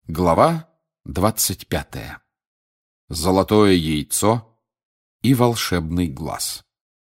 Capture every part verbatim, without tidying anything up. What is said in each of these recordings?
Глава двадцать пятая. Золотое яйцо и волшебный глаз.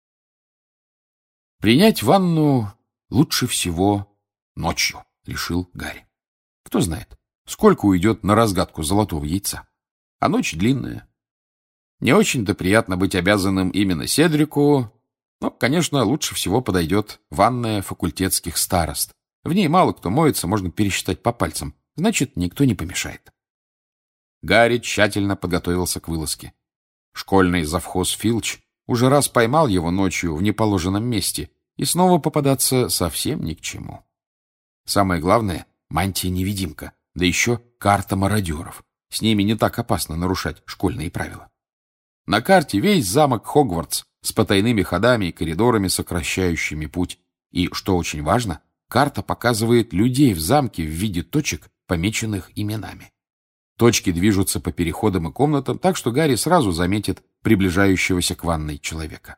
Принять ванну лучше всего ночью, решил Гарри. Кто знает, сколько уйдет на разгадку золотого яйца. А ночь длинная. Не очень-то приятно быть обязанным именно Седрику, но, конечно, лучше всего подойдет ванная факультетских старост. В ней мало кто моется, можно пересчитать по пальцам. Значит, никто не помешает. Гарри тщательно подготовился к вылазке. Школьный завхоз Филч уже раз поймал его ночью в неположенном месте, и снова попадаться совсем ни к чему. Самое главное — мантия-невидимка, да еще карта мародеров. С ними не так опасно нарушать школьные правила. На карте весь замок Хогвартс с потайными ходами и коридорами, сокращающими путь. И, что очень важно, карта показывает людей в замке в виде точек, помеченных именами. Точки движутся по переходам и комнатам, так что Гарри сразу заметит приближающегося к ванной человека.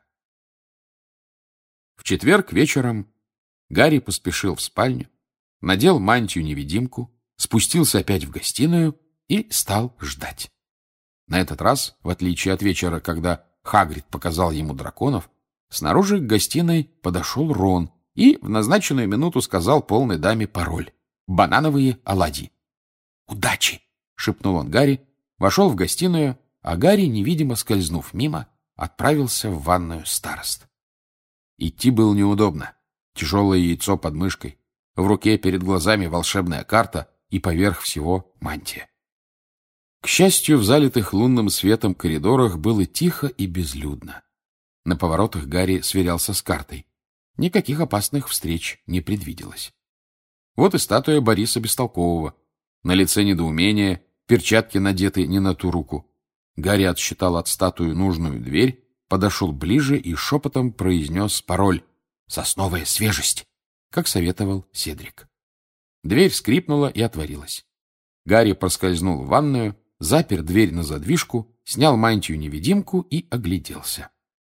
В четверг вечером Гарри поспешил в спальню, надел мантию-невидимку, спустился опять в гостиную и стал ждать. На этот раз, в отличие от вечера, когда Хагрид показал ему драконов, снаружи к гостиной подошел Рон и в назначенную минуту сказал полной даме пароль: «Банановые оладьи». «Удачи!» — шепнул он Гарри, вошел в гостиную, а Гарри, невидимо скользнув мимо, отправился в ванную старост. Идти было неудобно. Тяжелое яйцо под мышкой, в руке перед глазами волшебная карта и поверх всего мантия. К счастью, в залитых лунным светом коридорах было тихо и безлюдно. На поворотах Гарри сверялся с картой. Никаких опасных встреч не предвиделось. Вот и статуя Бориса Бестолкового. На лице недоумение, перчатки надеты не на ту руку. Гарри отсчитал от статуи нужную дверь, подошел ближе и шепотом произнес пароль «Сосновая свежесть», как советовал Седрик. Дверь скрипнула и отворилась. Гарри проскользнул в ванную, запер дверь на задвижку, снял мантию-невидимку и огляделся.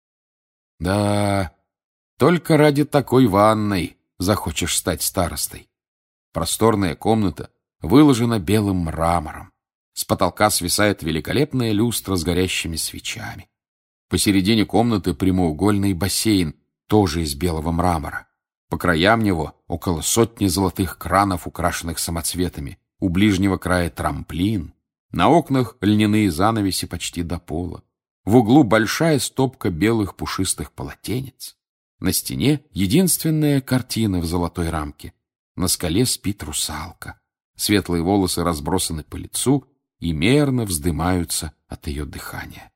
Да, только ради такой ванной захочешь стать старостой. Просторная комната выложена белым мрамором. С потолка свисает великолепная люстра с горящими свечами. Посередине комнаты прямоугольный бассейн, тоже из белого мрамора. По краям него около сотни золотых кранов, украшенных самоцветами. У ближнего края трамплин. На окнах льняные занавеси почти до пола. В углу большая стопка белых пушистых полотенец. На стене единственная картина в золотой рамке. На скале спит русалка. Светлые волосы разбросаны по лицу и мерно вздымаются от ее дыхания.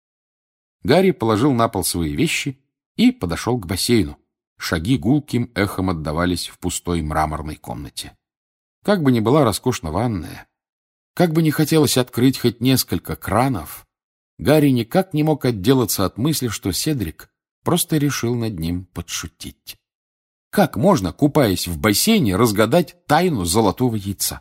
Гарри положил на пол свои вещи и подошел к бассейну. Шаги гулким эхом отдавались в пустой мраморной комнате. Как бы ни была роскошна ванная, как бы ни хотелось открыть хоть несколько кранов, Гарри никак не мог отделаться от мысли, что Седрик просто решил над ним подшутить. Как можно, купаясь в бассейне, разгадать тайну золотого яйца?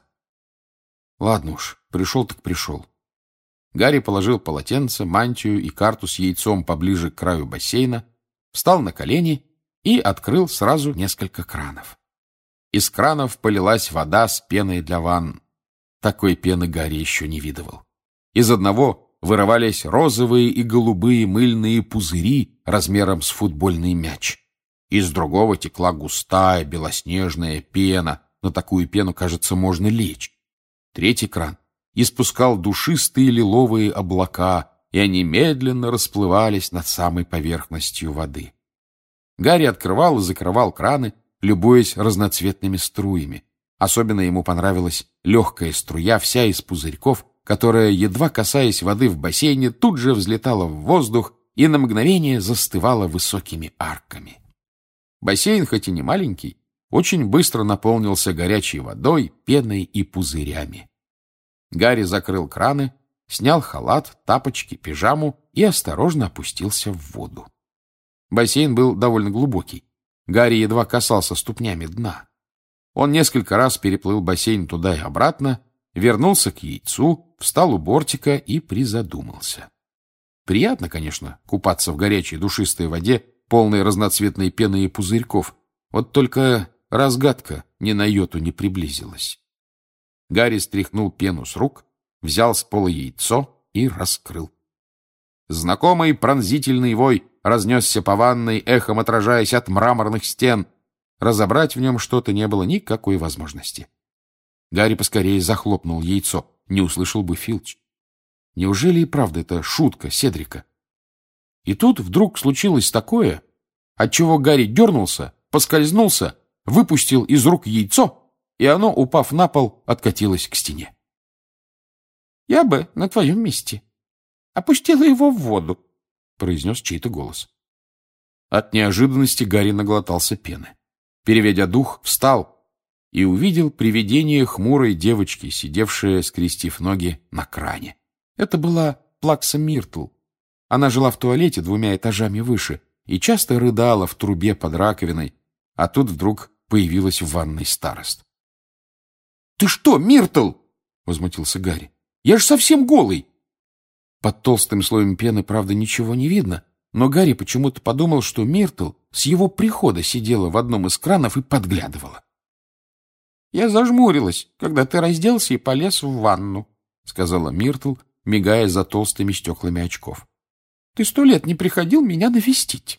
Ладно уж, пришел так пришел. Гарри положил полотенце, мантию и карту с яйцом поближе к краю бассейна, встал на колени и открыл сразу несколько кранов. Из кранов полилась вода с пеной для ванн. Такой пены Гарри еще не видывал. Из одного вырывались розовые и голубые мыльные пузыри размером с футбольный мяч. Из другого текла густая белоснежная пена. На такую пену, кажется, можно лечь. Третий кран испускал душистые лиловые облака, и они медленно расплывались над самой поверхностью воды. Гарри открывал и закрывал краны, любуясь разноцветными струями. Особенно ему понравилась легкая струя, вся из пузырьков, которая, едва касаясь воды в бассейне, тут же взлетала в воздух и на мгновение застывала высокими арками. Бассейн, хоть и не маленький, очень быстро наполнился горячей водой, пеной и пузырями. Гарри закрыл краны, снял халат, тапочки, пижаму и осторожно опустился в воду. Бассейн был довольно глубокий. Гарри едва касался ступнями дна. Он несколько раз переплыл бассейн туда и обратно, вернулся к яйцу, встал у бортика и призадумался. Приятно, конечно, купаться в горячей душистой воде, полной разноцветной пены и пузырьков. Вот только разгадка ни на йоту не приблизилась. Гарри стряхнул пену с рук, взял с пола яйцо и раскрыл. Знакомый пронзительный вой разнесся по ванной, эхом отражаясь от мраморных стен. Разобрать в нем что-то не было никакой возможности. Гарри поскорее захлопнул яйцо, не услышал бы Филч. Неужели и правда это шутка Седрика? И тут вдруг случилось такое, отчего Гарри дернулся, поскользнулся, выпустил из рук яйцо, и оно, упав на пол, откатилось к стене. — Я бы на твоем месте опустила его в воду, — произнес чей-то голос. От неожиданности Гарри наглотался пены. Переведя дух, встал и увидел привидение хмурой девочки, сидевшее, скрестив ноги на кране. Это была Плакса Миртл. Она жила в туалете двумя этажами выше и часто рыдала в трубе под раковиной, а тут вдруг появилась в ванной старост. — Ты что, Миртл? — возмутился Гарри. — Я же совсем голый! Под толстым слоем пены, правда, ничего не видно, но Гарри почему-то подумал, что Миртл с его прихода сидела в одном из кранов и подглядывала. — Я зажмурилась, когда ты разделся и полез в ванну, — сказала Миртл, мигая за толстыми стеклами очков. — Ты сто лет не приходил меня навестить.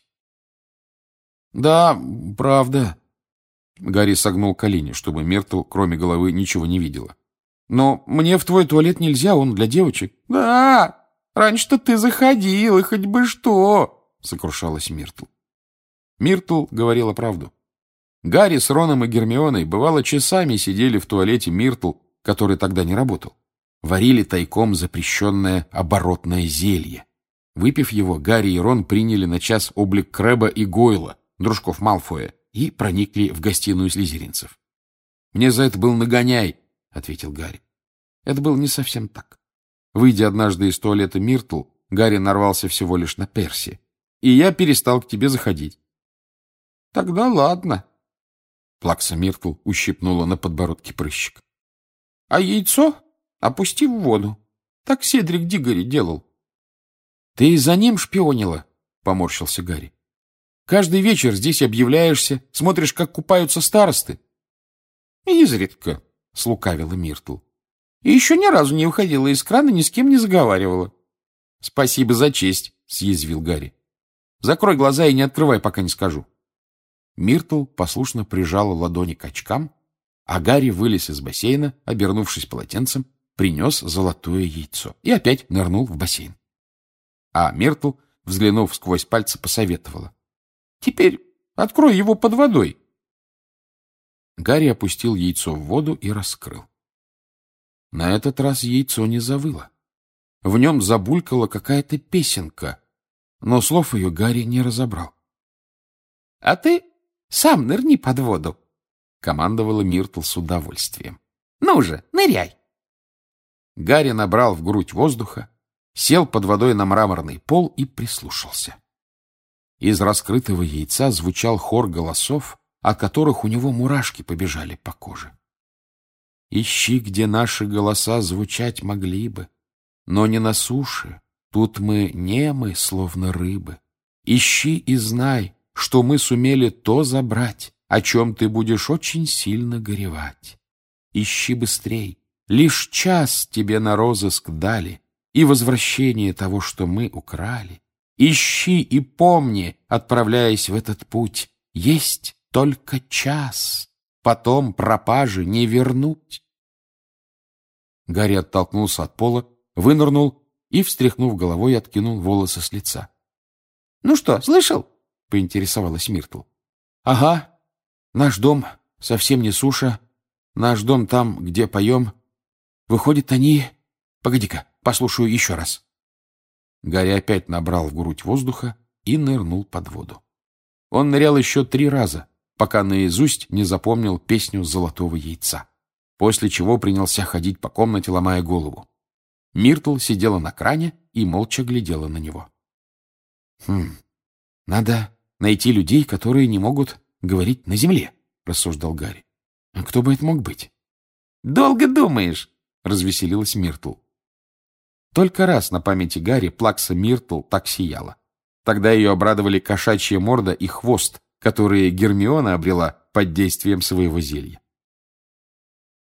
— Да, правда. Гарри согнул колени, чтобы Миртл, кроме головы, ничего не видела. — Но мне в твой туалет нельзя, он для девочек. — Да, раньше-то ты заходил, и хоть бы что, — сокрушалась Миртл. Миртл говорила правду. Гарри с Роном и Гермионой бывало часами сидели в туалете Миртл, который тогда не работал. Варили тайком запрещенное оборотное зелье. Выпив его, Гарри и Рон приняли на час облик Крэба и Гойла, дружков Малфоя, и проникли в гостиную слизеринцев. — Мне за это был нагоняй, — ответил Гарри. Это было не совсем так. Выйдя однажды из туалета Миртл, Гарри нарвался всего лишь на Перси, и я перестал к тебе заходить. — Тогда ладно. Плакса Миртл ущипнула на подбородке прыщик. — А яйцо опусти в воду. Так Седрик Диггори делал. — Ты и за ним шпионила, — поморщился Гарри. — Каждый вечер здесь объявляешься, смотришь, как купаются старосты. — Изредка, — слукавила Миртл. — И еще ни разу не выходила из крана, ни с кем не заговаривала. — Спасибо за честь, — съязвил Гарри. — Закрой глаза и не открывай, пока не скажу. Миртл послушно прижала ладони к очкам, а Гарри вылез из бассейна, обернувшись полотенцем, принес золотое яйцо и опять нырнул в бассейн. А Миртл, взглянув сквозь пальцы, посоветовала. — Теперь открой его под водой. Гарри опустил яйцо в воду и раскрыл. На этот раз яйцо не завыло. В нем забулькала какая-то песенка, но слов ее Гарри не разобрал. — А ты сам нырни под воду, — командовала Миртл с удовольствием. — Ну же, ныряй! Гарри набрал в грудь воздуха, сел под водой на мраморный пол и прислушался. Из раскрытого яйца звучал хор голосов, от которых у него мурашки побежали по коже. Ищи, где наши голоса звучать могли бы, но не на суше, тут мы немы, словно рыбы. Ищи и знай, что мы сумели то забрать, о чем ты будешь очень сильно горевать. Ищи быстрей, лишь час тебе на розыск дали, и возвращение того, что мы украли. Ищи и помни, отправляясь в этот путь, есть только час, потом пропажи не вернуть. Гарри оттолкнулся от пола, вынырнул и, встряхнув головой, откинул волосы с лица. — Ну что, слышал? — поинтересовалась Миртл. — Ага, наш дом совсем не суша, наш дом там, где поем. Выходит, они... Погоди-ка, послушаю еще раз. Гарри опять набрал в грудь воздуха и нырнул под воду. Он нырял еще три раза, пока наизусть не запомнил песню «Золотого яйца», после чего принялся ходить по комнате, ломая голову. Миртл сидела на кране и молча глядела на него. — Хм, надо найти людей, которые не могут говорить на земле, — рассуждал Гарри. — А кто бы это мог быть? — Долго думаешь, — развеселилась Миртл. Только раз на памяти Гарри Плакса Миртл так сияла. Тогда ее обрадовали кошачья морда и хвост, которые Гермиона обрела под действием своего зелья.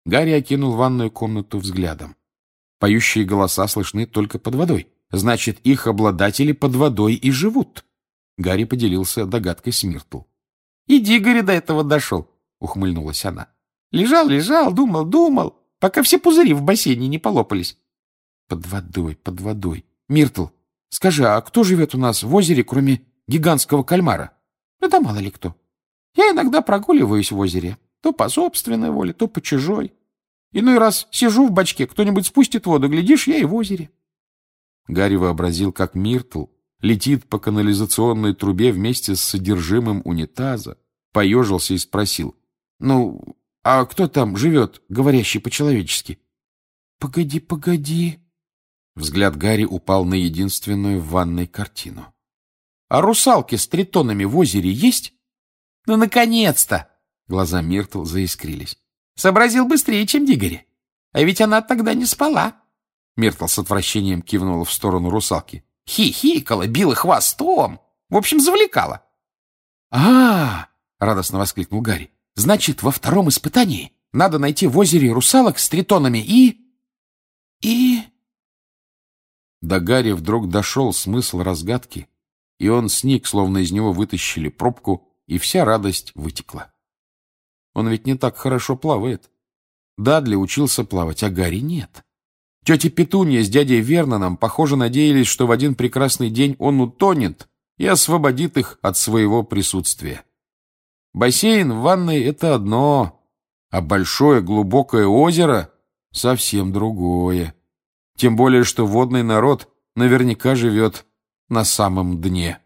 Гарри окинул ванную комнату взглядом. Поющие голоса слышны только под водой. Значит, их обладатели под водой и живут. Гарри поделился догадкой с Миртл. — И Дигори до этого дошел, — ухмыльнулась она. — Лежал, лежал, думал, думал, пока все пузыри в бассейне не полопались. — Под водой, под водой. Миртл, скажи, а кто живет у нас в озере, кроме гигантского кальмара? — Это мало ли кто. Я иногда прогуливаюсь в озере. То по собственной воле, то по чужой. Иной раз сижу в бачке, кто-нибудь спустит воду, глядишь, я и в озере. Гарри вообразил, как Миртл летит по канализационной трубе вместе с содержимым унитаза, поежился и спросил. — Ну, а кто там живет, говорящий по-человечески? — Погоди, погоди. Взгляд Гарри упал на единственную в ванной картину. — А русалки с тритонами в озере есть? — Ну, наконец-то! Глаза Миртл заискрились. — Сообразил быстрее, чем Дигори. А ведь она тогда не спала. Миртл с отвращением кивнула в сторону русалки. Хихикала, била хвостом. В общем, завлекала. А — радостно воскликнул Гарри. — Значит, во втором испытании надо найти в озере русалок с тритонами и... и... До Гарри вдруг дошел смысл разгадки, и он сник, словно из него вытащили пробку, и вся радость вытекла. Он ведь не так хорошо плавает. Дадли учился плавать, а Гарри нет. Тетя Петунья с дядей Верноном, похоже, надеялись, что в один прекрасный день он утонет и освободит их от своего присутствия. Бассейн в ванной — это одно, а большое глубокое озеро — совсем другое. Тем более, что водный народ наверняка живет на самом дне.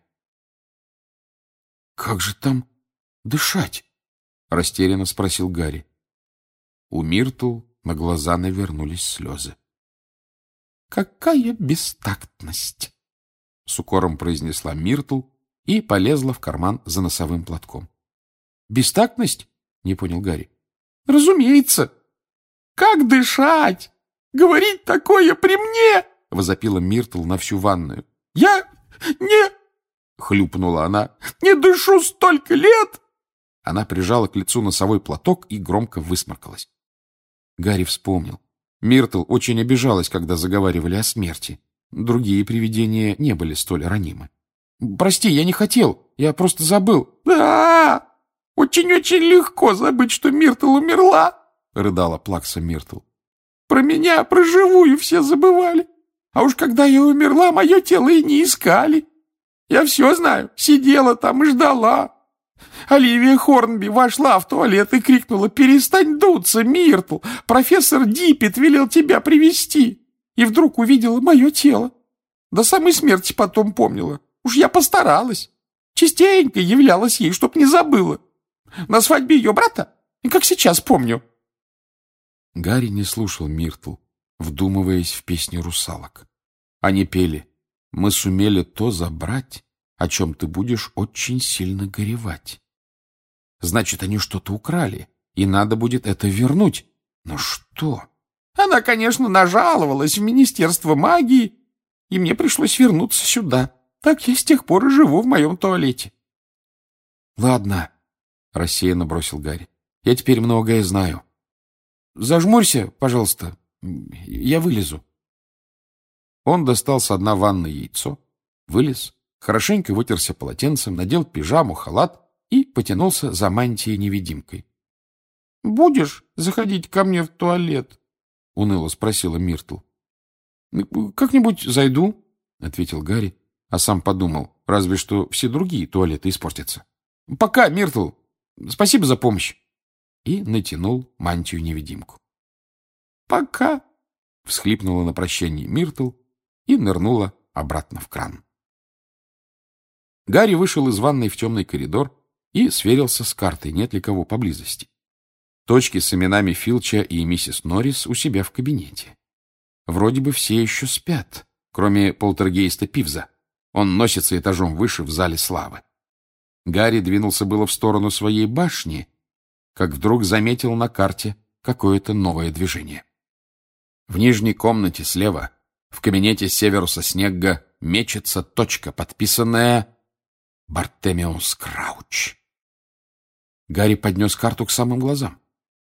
— Как же там дышать? — растерянно спросил Гарри. У Миртл на глаза навернулись слезы. — Какая бестактность! — с укором произнесла Миртл и полезла в карман за носовым платком. — Бестактность? — не понял Гарри. — Разумеется. — Как дышать? Говорить такое при мне! — возопила Миртл на всю ванную. — Я не... — хлюпнула она. — Не дышу столько лет! Она прижала к лицу носовой платок и громко высморкалась. Гарри вспомнил. Миртл очень обижалась, когда заговаривали о смерти. Другие привидения не были столь ранимы. — Прости, я не хотел. Я просто забыл. — Да, очень-очень легко забыть, что Миртл умерла, — рыдала плакса Миртл. — Про меня, про живую все забывали. А уж когда я умерла, мое тело и не искали. Я все знаю. Сидела там и ждала. Оливия Хорнби вошла в туалет и крикнула: «Перестань дуться, Миртл! Профессор Диппет велел тебя привести!» И вдруг увидела мое тело. До самой смерти потом помнила. Уж я постаралась. Частенько являлась ей, чтоб не забыла. На свадьбе ее брата, и как сейчас помню. Гарри не слушал Миртл, вдумываясь в песни русалок. Они пели: «Мы сумели то забрать, о чем ты будешь очень сильно горевать». Значит, они что-то украли, и надо будет это вернуть. Но что? Она, конечно, нажаловалась в Министерство магии, и мне пришлось вернуться сюда. Так я с тех пор и живу в моем туалете. — Ладно, — рассеянно бросил Гарри. — Я теперь многое знаю. Зажмурься, пожалуйста, я вылезу. Он достал со дна ванны яйцо, вылез, хорошенько вытерся полотенцем, надел пижаму, халат и потянулся за мантией-невидимкой. — Будешь заходить ко мне в туалет? — уныло спросила Миртл. — Как-нибудь зайду, — ответил Гарри, а сам подумал, разве что все другие туалеты испортятся. — Пока, Миртл. Спасибо за помощь. И натянул мантию-невидимку. — Пока, — всхлипнула на прощание Миртл и нырнула обратно в кран. Гарри вышел из ванной в темный коридор и сверился с картой, нет ли кого поблизости. Точки с именами Филча и миссис Норрис у себя в кабинете. Вроде бы все еще спят, кроме полтергейста Пивза. Он носится этажом выше в зале славы. Гарри двинулся было в сторону своей башни, как вдруг заметил на карте какое-то новое движение. В нижней комнате слева, в кабинете Северуса Снегга, мечется точка, подписанная «Бартемиус Крауч». Гарри поднес карту к самым глазам.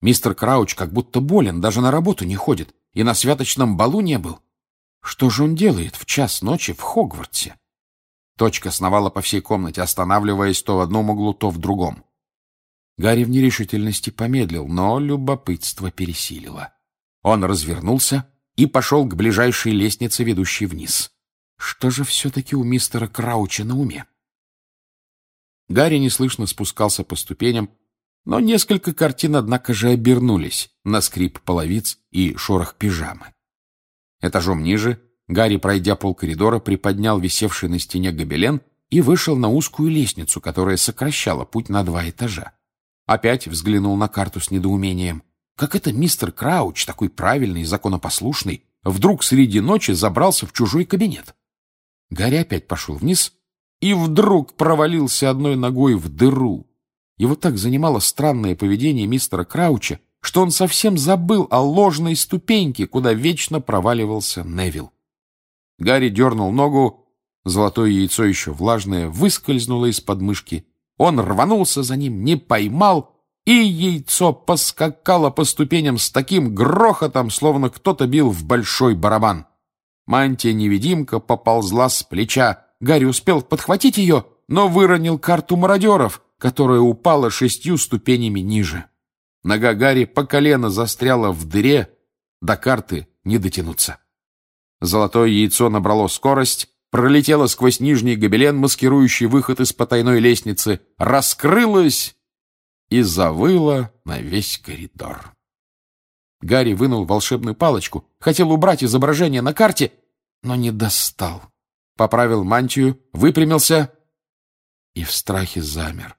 Мистер Крауч как будто болен, даже на работу не ходит и на святочном балу не был. Что же он делает в час ночи в Хогвартсе? Точка сновала по всей комнате, останавливаясь то в одном углу, то в другом. Гарри в нерешительности помедлил, но любопытство пересилило. Он развернулся и пошел к ближайшей лестнице, ведущей вниз. Что же все-таки у мистера Крауча на уме? Гарри неслышно спускался по ступеням, но несколько картин, однако же, обернулись на скрип половиц и шорох пижамы. Этажом ниже Гарри, пройдя полкоридора, приподнял висевший на стене гобелен и вышел на узкую лестницу, которая сокращала путь на два этажа. Опять взглянул на карту с недоумением. Как это мистер Крауч, такой правильный и законопослушный, вдруг среди ночи забрался в чужой кабинет? Гарри опять пошел вниз и вдруг провалился одной ногой в дыру. Его так занимало странное поведение мистера Крауча, что он совсем забыл о ложной ступеньке, куда вечно проваливался Невилл. Гарри дернул ногу, золотое яйцо еще влажное выскользнуло из подмышки. Он рванулся за ним, не поймал, и яйцо поскакало по ступеням с таким грохотом, словно кто-то бил в большой барабан. Мантия-невидимка поползла с плеча. Гарри успел подхватить ее, но выронил карту мародеров, которая упала шестью ступенями ниже. Нога Гарри по колено застряла в дыре, до карты не дотянуться. Золотое яйцо набрало скорость, пролетело сквозь нижний гобелен, маскирующий выход из потайной лестницы, раскрылось и завыло на весь коридор. Гарри вынул волшебную палочку, хотел убрать изображение на карте, но не достал. Поправил мантию, выпрямился и в страхе замер.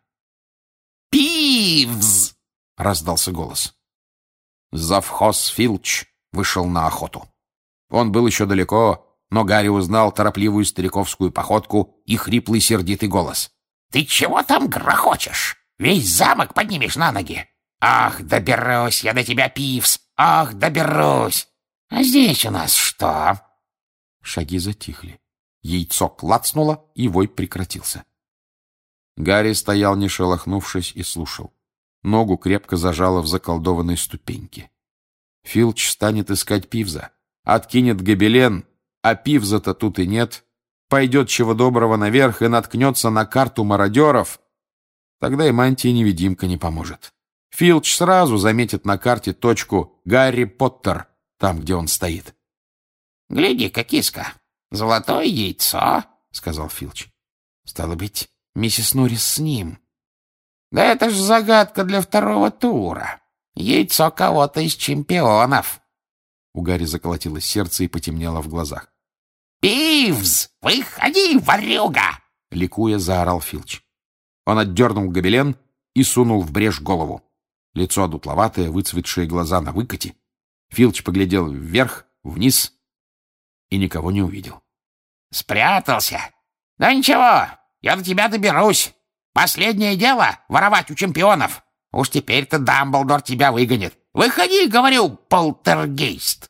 «Пивз!» — раздался голос. Завхоз Филч вышел на охоту. Он был еще далеко, но Гарри узнал торопливую стариковскую походку и хриплый сердитый голос. «Ты чего там грохочешь? Весь замок поднимешь на ноги! Ах, доберусь я до тебя, Пивз! Ах, доберусь! А здесь у нас что?» Шаги затихли. Яйцо клацнуло, и вой прекратился. Гарри стоял, не шелохнувшись, и слушал. Ногу крепко зажало в заколдованной ступеньке. Филч станет искать Пивза, откинет гобелен, а Пивза-то тут и нет, пойдет чего доброго наверх и наткнется на карту мародеров. Тогда и мантия-невидимка не поможет. Филч сразу заметит на карте точку «Гарри Поттер», там, где он стоит. — Гляди-ка, киска, золотое яйцо, — сказал Филч. — Стало быть, миссис Норрис с ним. — Да это ж загадка для второго тура. Яйцо кого-то из чемпионов. У Гарри заколотилось сердце и потемнело в глазах. — Пивз, выходи, ворюга! — ликуя заорал Филч. Он отдернул гобелен и сунул в брешь голову. Лицо одутловатое, выцветшие глаза на выкате. Филч поглядел вверх, вниз и никого не увидел. — Спрятался? Да ничего, я до тебя доберусь. Последнее дело — воровать у чемпионов. Уж теперь-то Дамблдор тебя выгонит. Выходи, говорю, полтергейст.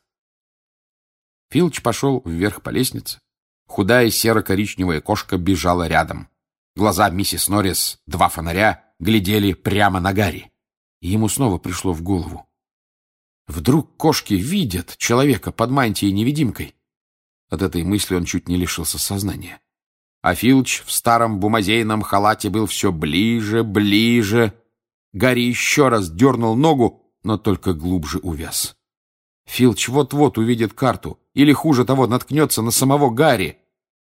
Филч пошел вверх по лестнице. Худая серо-коричневая кошка бежала рядом. Глаза миссис Норрис, два фонаря, глядели прямо на Гарри. И ему снова пришло в голову. Вдруг кошки видят человека под мантией-невидимкой? От этой мысли он чуть не лишился сознания. А Филч в старом бумазейном халате был все ближе, ближе. Гарри еще раз дернул ногу, но только глубже увяз. Филч вот-вот увидит карту, или, хуже того, наткнется на самого Гарри.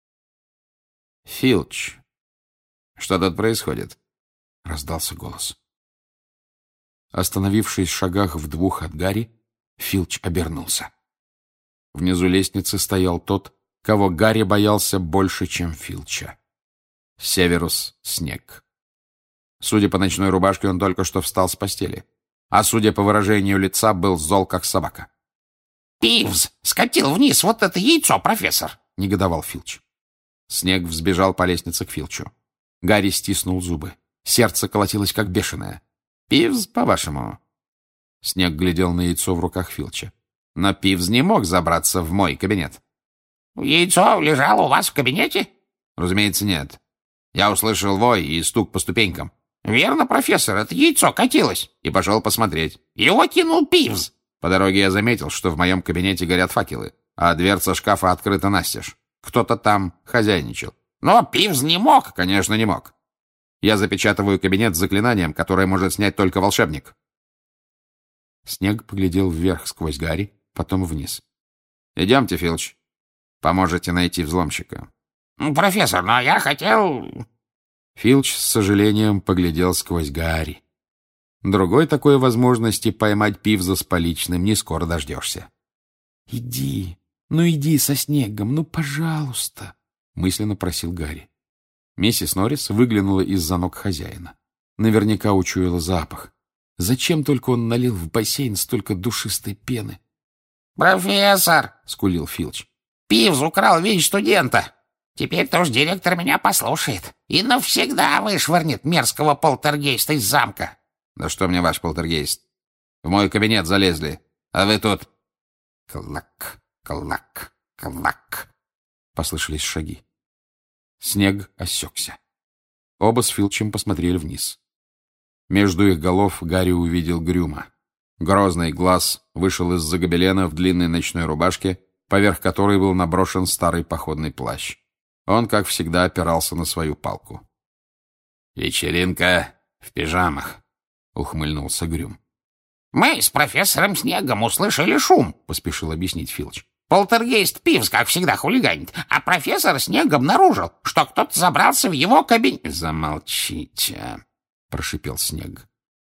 — Филч, что тут происходит? — раздался голос. Остановившись в шагах в двух от Гарри, Филч обернулся. Внизу лестницы стоял тот, кого Гарри боялся больше, чем Филча. Северус Снегг. Судя по ночной рубашке, он только что встал с постели. А судя по выражению лица, был зол, как собака. — Пивз скатил вниз вот это яйцо, профессор! — негодовал Филч. Снегг взбежал по лестнице к Филчу. Гарри стиснул зубы. Сердце колотилось, как бешеное. — Пивз, по-вашему? Снегг глядел на яйцо в руках Филча. — Но Пивз не мог забраться в мой кабинет. — Яйцо лежало у вас в кабинете? — Разумеется, нет. Я услышал вой и стук по ступенькам. Верно, профессор, это яйцо катилось. И пошел посмотреть. Его кинул Пивз. По дороге я заметил, что в моем кабинете горят факелы, а дверца шкафа открыта настежь. Кто-то там хозяйничал. Но Пивз не мог. Конечно, не мог. Я запечатываю кабинет с заклинанием, которое может снять только волшебник. Снег поглядел вверх сквозь Гарри, потом вниз. Идемте, Филч. Поможете найти взломщика. Профессор, но я хотел... Филч с сожалением поглядел сквозь Гарри. Другой такой возможности поймать Пивза с поличным не скоро дождешься. — Иди, ну иди со Снегом, ну пожалуйста, — мысленно просил Гарри. Миссис Норрис выглянула из-за ног хозяина. Наверняка учуяла запах. Зачем только он налил в бассейн столько душистой пены? — Профессор, — скулил Филч, — Пивз украл вещь студента. Теперь-то уж директор меня послушает и навсегда вышвырнет мерзкого полтергейста из замка. Да что мне ваш полтергейст? В мой кабинет залезли, а вы тут... Клак, клак, клак. Послышались шаги. Снег осекся. Оба с Филчем посмотрели вниз. Между их голов Гарри увидел Грюма. Грозный глаз вышел из-за гобелена в длинной ночной рубашке, поверх которой был наброшен старый походный плащ. Он, как всегда, опирался на свою палку. «Вечеринка в пижамах», — ухмыльнулся Грюм. «Мы с профессором Снегом услышали шум», — поспешил объяснить Филч. «Полтергейст Пивз, как всегда, хулиганит, а профессор Снег обнаружил, что кто-то забрался в его кабинет». «Замолчите», — прошипел Снег.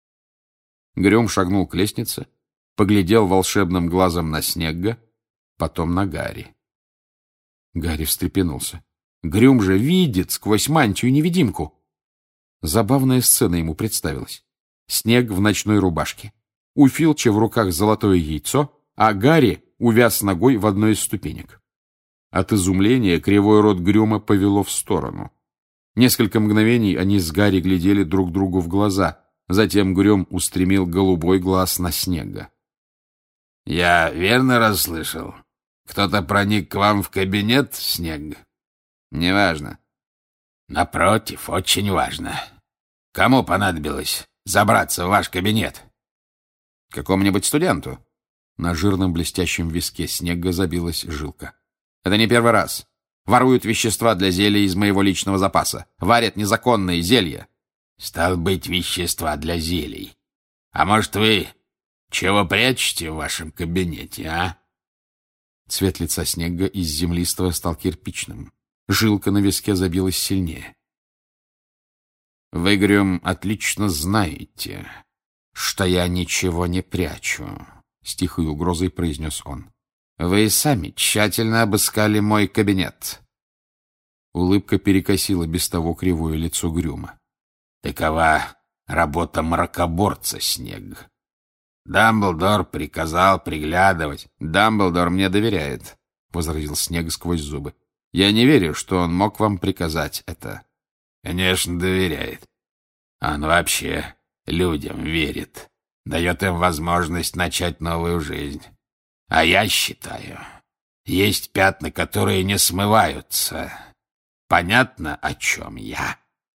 Грюм шагнул к лестнице, поглядел волшебным глазом на Снегга, потом на Гарри. Гарри встрепенулся. Грюм же видит сквозь мантию-невидимку. Забавная сцена ему представилась. Снег в ночной рубашке. У Филча в руках золотое яйцо, а Гарри увяз ногой в одной из ступенек. От изумления кривой рот Грюма повело в сторону. Несколько мгновений они с Гарри глядели друг другу в глаза. Затем Грюм устремил голубой глаз на Снега. — Я верно расслышал? Кто-то проник к вам в кабинет, Снег? — Неважно. — Напротив, очень важно. Кому понадобилось забраться в ваш кабинет? — Какому-нибудь студенту. На жирном блестящем виске Снега забилась жилка. — Это не первый раз. Воруют вещества для зелья из моего личного запаса. Варят незаконные зелья. — Стал быть, вещества для зелий. А может, вы чего прячете в вашем кабинете, а? Цвет лица Снега из землистого стал кирпичным. Жилка на виске забилась сильнее. — Вы, Грюм, отлично знаете, что я ничего не прячу, — с тихой угрозой произнес он. — Вы сами тщательно обыскали мой кабинет. Улыбка перекосила без того кривое лицо Грюма. — Такова работа мракоборца, Снег. Дамблдор приказал приглядывать. — Дамблдор мне доверяет, — возразил Снег сквозь зубы. — Я не верю, что он мог вам приказать это. — Конечно, доверяет. Он вообще людям верит. Дает им возможность начать новую жизнь. А я считаю, есть пятна, которые не смываются. Понятно, о чем я?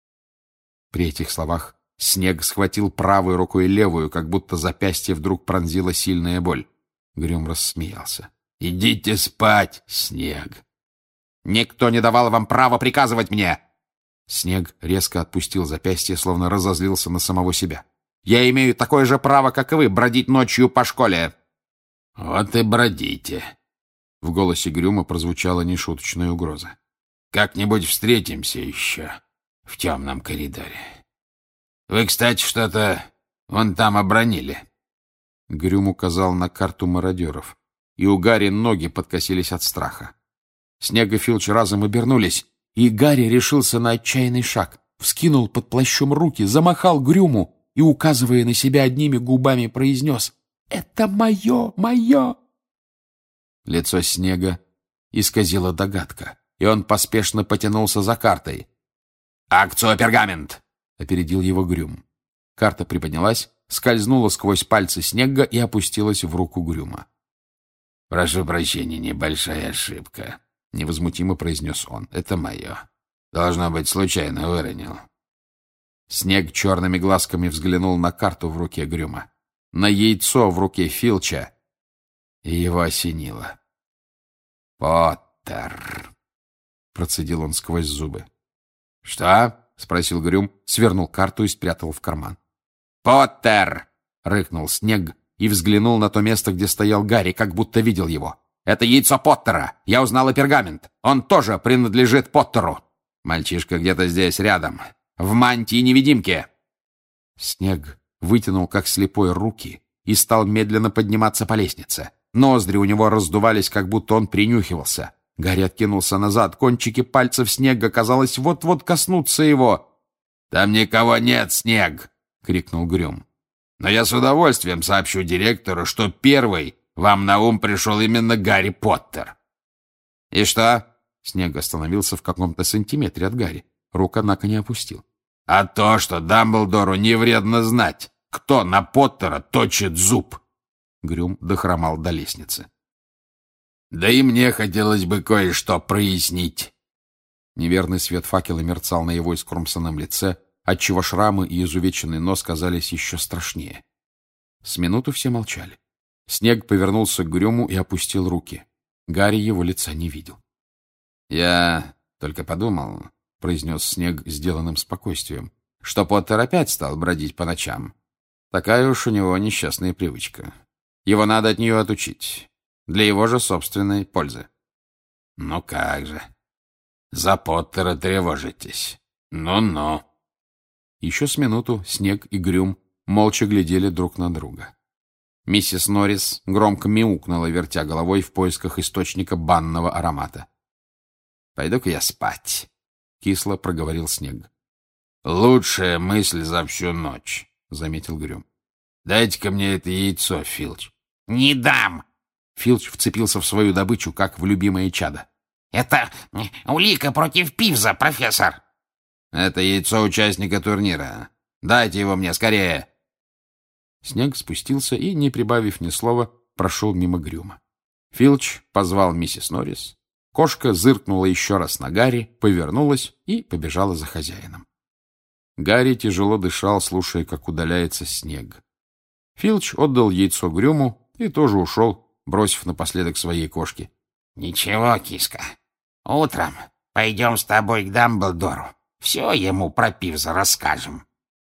При этих словах Снег схватил правой рукой левую, как будто запястье вдруг пронзила сильная боль. Грюм рассмеялся. — Идите спать, Снег. — Никто не давал вам права приказывать мне. Снег резко отпустил запястье, словно разозлился на самого себя. — Я имею такое же право, как и вы, бродить ночью по школе. — Вот и бродите. В голосе Грюма прозвучала нешуточная угроза. — Как-нибудь встретимся еще в темном коридоре. Вы, кстати, что-то вон там обронили. Грюм указал на карту мародеров, и у Гарри ноги подкосились от страха. Снег и Филч разом обернулись, и Гарри решился на отчаянный шаг, вскинул под плащом руки, замахал Грюму и, указывая на себя одними губами, произнес: «Это мое, мое!» Лицо Снега исказила догадка, и он поспешно потянулся за картой. «Акцио пергамент!» — опередил его Грюм. Карта приподнялась, скользнула сквозь пальцы Снега и опустилась в руку Грюма. «Прошу прощения, небольшая ошибка», — невозмутимо произнес он. «Это мое. Должно быть, случайно выронил». Снег черными глазками взглянул на карту в руке Грюма, на яйцо в руке Филча, и его осенило. «Поттер!» — процедил он сквозь зубы. «Что?» — спросил Грюм, свернул карту и спрятал в карман. «Поттер!» — рыкнул Снег и взглянул на то место, где стоял Гарри, как будто видел его. «Это яйцо Поттера! Я узнала пергамент! Он тоже принадлежит Поттеру! Мальчишка где-то здесь, рядом, в мантии-невидимке!» Снег вытянул, как слепой, руки и стал медленно подниматься по лестнице. Ноздри у него раздувались, как будто он принюхивался. Гарри откинулся назад, кончики пальцев Снега, казалось, вот-вот коснутся его. «Там никого нет, Снег!» — крикнул Грюм. «Но я с удовольствием сообщу директору, что первый вам на ум пришел именно Гарри Поттер». «И что?» — Снег остановился в каком-то сантиметре от Гарри. Рук, однако, не опустил. «А то, что Дамблдору не вредно знать, кто на Поттера точит зуб». Грюм дохромал до лестницы. «Да и мне хотелось бы кое-что прояснить». Неверный свет факела мерцал на его искромсанном лице, отчего шрамы и изувеченный нос казались еще страшнее. С минуту все молчали. Снег повернулся к Грюму и опустил руки. Гарри его лица не видел. «Я только подумал», — произнес Снег сделанным спокойствием, «что Поттер опять стал бродить по ночам. Такая уж у него несчастная привычка. Его надо от нее отучить. Для его же собственной пользы». «Ну как же. За Поттера тревожитесь. Ну-ну». Еще с минуту Снег и Грюм молча глядели друг на друга. Миссис Норрис громко мяукнула, вертя головой в поисках источника банного аромата. «Пойду-ка я спать», — кисло проговорил Снег. «Лучшая мысль за всю ночь», — заметил Грюм. «Дайте-ка мне это яйцо, Филч». «Не дам!» Филч вцепился в свою добычу, как в любимое чадо. «Это улика против Пивза, профессор!» «Это яйцо участника турнира. Дайте его мне скорее!» Снег спустился и, не прибавив ни слова, прошел мимо Грюма. Филч позвал миссис Норрис. Кошка зыркнула еще раз на Гарри, повернулась и побежала за хозяином. Гарри тяжело дышал, слушая, как удаляется Снег. Филч отдал яйцо Грюму и тоже ушел, бросив напоследок своей кошке: «Ничего, киска, утром пойдем с тобой к Дамблдору. Все ему про Пивза расскажем».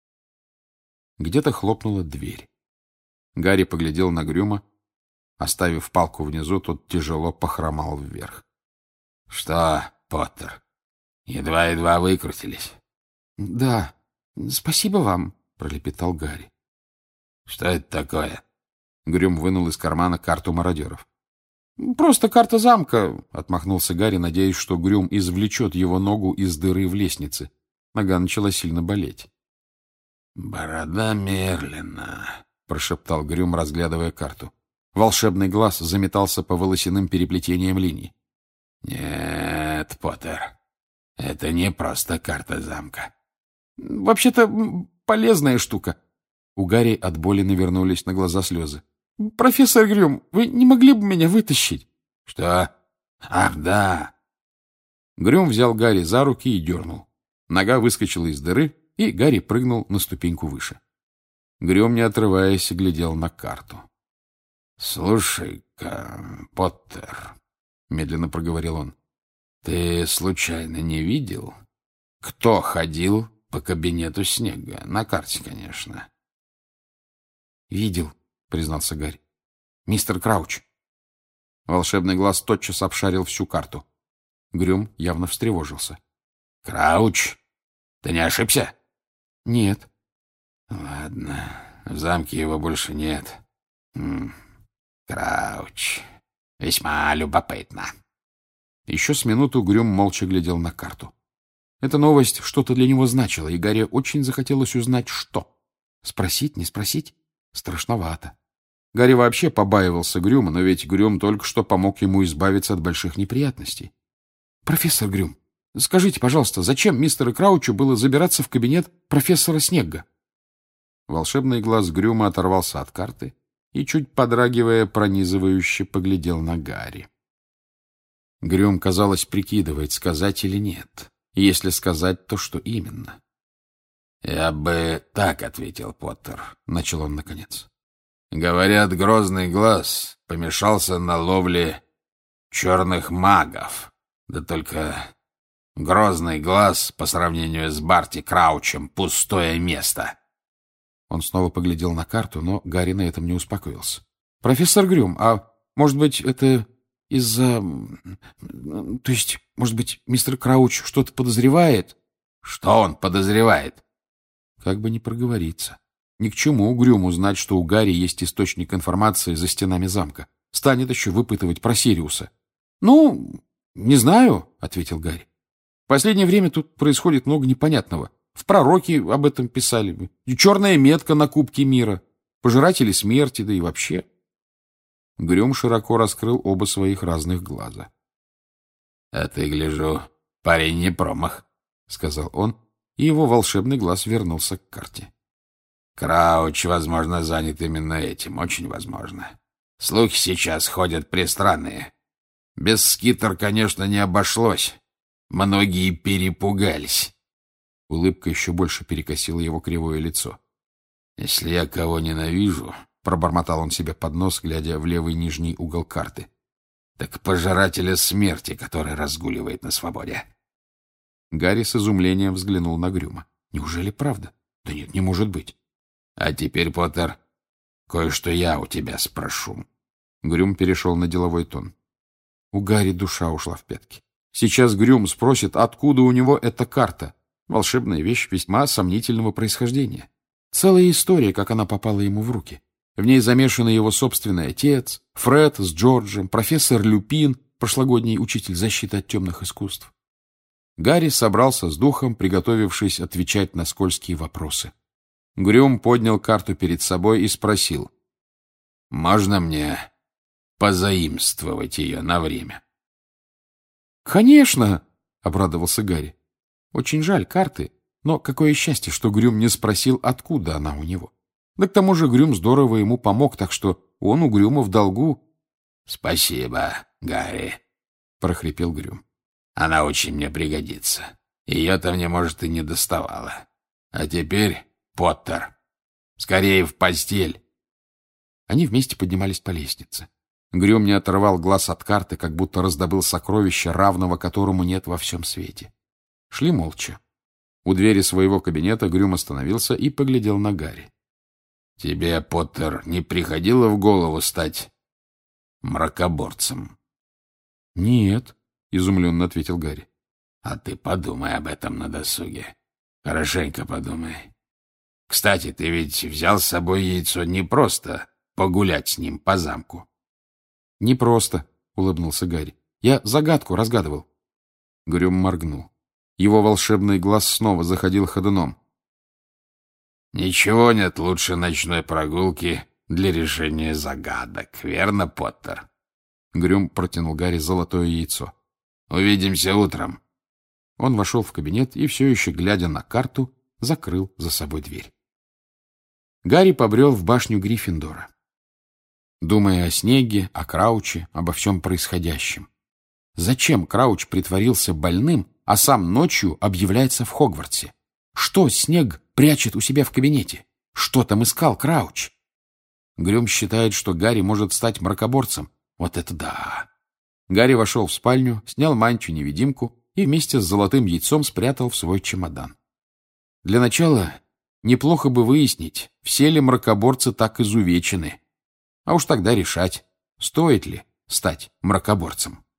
Где-то хлопнула дверь. Гарри поглядел на Грюма. Оставив палку внизу, тот тяжело похромал вверх. — Что, Поттер, едва-едва выкрутились? — Да, спасибо вам, — пролепетал Гарри. — Что это такое? Грюм вынул из кармана карту мародеров. — Просто карта замка, — отмахнулся Гарри, надеясь, что Грюм извлечет его ногу из дыры в лестнице. Нога начала сильно болеть. — Борода Мерлина, — прошептал Грюм, разглядывая карту. Волшебный глаз заметался по волосяным переплетениям линий. — Нет, Поттер, это не просто карта замка. — Вообще-то полезная штука. У Гарри от боли навернулись на глаза слезы. — Профессор Грюм, вы не могли бы меня вытащить? — Что? Ах, да. Грюм взял Гарри за руки и дернул. Нога выскочила из дыры, и Гарри прыгнул на ступеньку выше. Грюм, не отрываясь, глядел на карту. — Слушай-ка, Поттер, — медленно проговорил он, — ты случайно не видел, кто ходил по кабинету Снега? На карте, конечно. — Видел, — признался Гарри. — Мистер Крауч. Волшебный глаз тотчас обшарил всю карту. Грюм явно встревожился. — Крауч? Ты не ошибся? — Нет. — Ладно, в замке его больше нет. М -м, Крауч. Весьма любопытно. Еще с минуту Грюм молча глядел на карту. Эта новость что-то для него значила, и Гарри очень захотелось узнать, что. Спросить, не спросить? Страшновато. Гарри вообще побаивался Грюма, но ведь Грюм только что помог ему избавиться от больших неприятностей. — Профессор Грюм, скажите, пожалуйста, зачем мистеру Краучу было забираться в кабинет профессора Снегга? Волшебный глаз Грюма оторвался от карты и, чуть подрагивая, пронизывающе поглядел на Гарри. Грюм, казалось, прикидывает, сказать или нет. И если сказать, то что именно? «Я бы так ответил, Поттер», — начал он наконец. «Говорят, Грозный Глаз помешался на ловле черных магов. Да только Грозный Глаз по сравнению с Барти Краучем — пустое место». Он снова поглядел на карту, но Гарри на этом не успокоился. «Профессор Грюм, а может быть, это из-за... То есть, может быть, мистер Крауч что-то подозревает?» «Что он подозревает?» Как бы не проговориться. Ни к чему Грюму знать, что у Гарри есть источник информации за стенами замка. Станет еще выпытывать про Сириуса. «Ну, не знаю», — ответил Гарри. «В последнее время тут происходит много непонятного. В пророке об этом писали. И черная метка на Кубке мира. Пожиратели смерти, да и вообще». Грюм широко раскрыл оба своих разных глаза. — А ты, гляжу, парень не промах, — сказал он, и его волшебный глаз вернулся к карте. — Крауч, возможно, занят именно этим, очень возможно. Слухи сейчас ходят пристранные. Без Скитер, конечно, не обошлось. Многие перепугались. Улыбка еще больше перекосила его кривое лицо. — Если я кого ненавижу... — пробормотал он себе под нос, глядя в левый нижний угол карты. — Так пожирателя смерти, который разгуливает на свободе. Гарри с изумлением взглянул на Грюма. Неужели правда? Да нет, не может быть. — А теперь, Поттер, кое-что я у тебя спрошу. Грюм перешел на деловой тон. У Гарри душа ушла в пятки. Сейчас Грюм спросит, откуда у него эта карта. Волшебная вещь весьма сомнительного происхождения. Целая история, как она попала ему в руки. В ней замешаны его собственный отец, Фред с Джорджем, профессор Люпин, прошлогодний учитель защиты от темных искусств. Гарри собрался с духом, приготовившись отвечать на скользкие вопросы. Грюм поднял карту перед собой и спросил. — Можно мне позаимствовать ее на время? — Конечно! — обрадовался Гарри. Очень жаль карты, но какое счастье, что Грюм не спросил, откуда она у него. Да к тому же Грюм здорово ему помог, так что он у Грюма в долгу. — Спасибо, Гарри, — прохрипел Грюм. — Она очень мне пригодится. Ее-то мне, может, и не доставало. А теперь, Поттер, скорее в постель. Они вместе поднимались по лестнице. Грюм не отрывал глаз от карты, как будто раздобыл сокровище, равного которому нет во всем свете. Шли молча. У двери своего кабинета Грюм остановился и поглядел на Гарри. — Тебе, Поттер, не приходило в голову стать мракоборцем? — Нет, — изумленно ответил Гарри. — А ты подумай об этом на досуге. Хорошенько подумай. Кстати, ты ведь взял с собой яйцо не просто погулять с ним по замку. — Не просто, — улыбнулся Гарри. — Я загадку разгадывал. Грюм моргнул. Его волшебный глаз снова заходил ходуном. Ничего нет лучше ночной прогулки для решения загадок, верно, Поттер? Грюм протянул Гарри золотое яйцо. Увидимся утром. Он вошел в кабинет и, все еще глядя на карту, закрыл за собой дверь. Гарри побрел в башню Гриффиндора, думая о снеге, о Крауче, обо всем происходящем. Зачем Крауч притворился больным, а сам ночью объявляется в Хогвартсе? Что Снег прячет у себя в кабинете? Что там искал Крауч? Грюм считает, что Гарри может стать мракоборцем. Вот это да! Гарри вошел в спальню, снял мантию-невидимку и вместе с золотым яйцом спрятал в свой чемодан. Для начала неплохо бы выяснить, все ли мракоборцы так изувечены. А уж тогда решать, стоит ли стать мракоборцем.